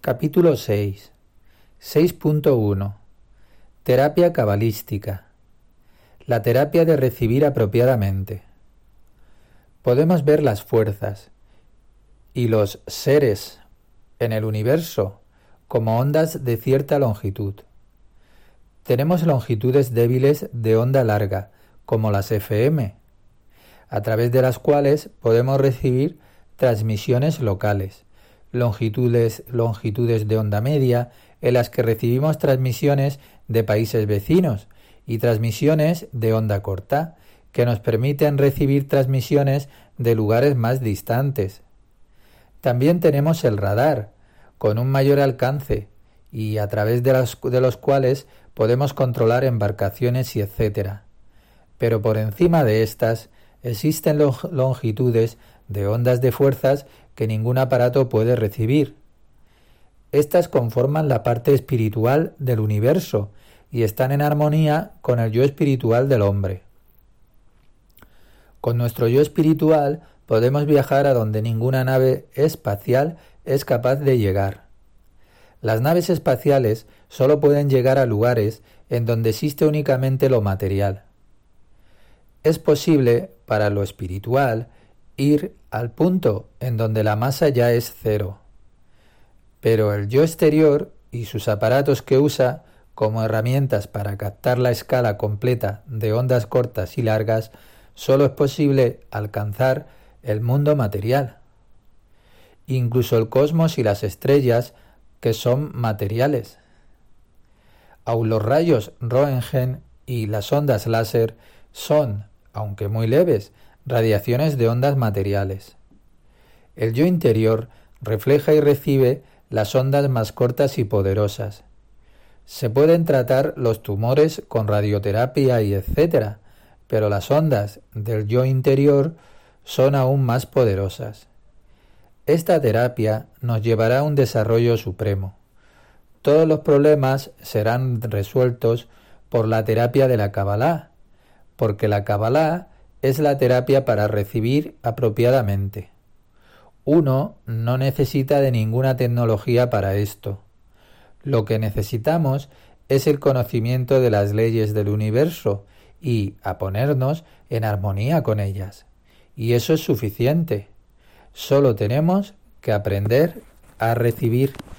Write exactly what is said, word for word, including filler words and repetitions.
Capítulo seis. seis punto uno. Terapia cabalística. La terapia de recibir apropiadamente. Podemos ver las fuerzas y los seres en el universo como ondas de cierta longitud. Tenemos longitudes débiles de onda larga, como las F M, a través de las cuales podemos recibir transmisiones locales, longitudes, longitudes de onda media, en las que recibimos transmisiones de países vecinos, y transmisiones de onda corta, que nos permiten recibir transmisiones de lugares más distantes. También tenemos el radar, con un mayor alcance, y a través de, las, de los cuales podemos controlar embarcaciones y etcétera. Pero por encima de estas existen longitudes de ondas de fuerzas que ningún aparato puede recibir. Estas conforman la parte espiritual del universo y están en armonía con el yo espiritual del hombre. Con nuestro yo espiritual podemos viajar a donde ninguna nave espacial es capaz de llegar. Las naves espaciales solo pueden llegar a lugares en donde existe únicamente lo material. Es posible, para lo espiritual, ir al punto en donde la masa ya es cero. Pero el yo exterior y sus aparatos que usa como herramientas para captar la escala completa de ondas cortas y largas, solo es posible alcanzar el mundo material. Incluso el cosmos y las estrellas, que son materiales. Aun los rayos Röntgen y las ondas láser son, aunque muy leves, radiaciones de ondas materiales. El yo interior refleja y recibe las ondas más cortas y poderosas. Se pueden tratar los tumores con radioterapia y etcétera, pero las ondas del yo interior son aún más poderosas. Esta terapia nos llevará a un desarrollo supremo. Todos los problemas serán resueltos por la terapia de la Kabbalah, porque la Kabbalah es la terapia para recibir apropiadamente. Uno no necesita de ninguna tecnología para esto. Lo que necesitamos es el conocimiento de las leyes del universo y a ponernos en armonía con ellas. Y eso es suficiente. Solo tenemos que aprender a recibir.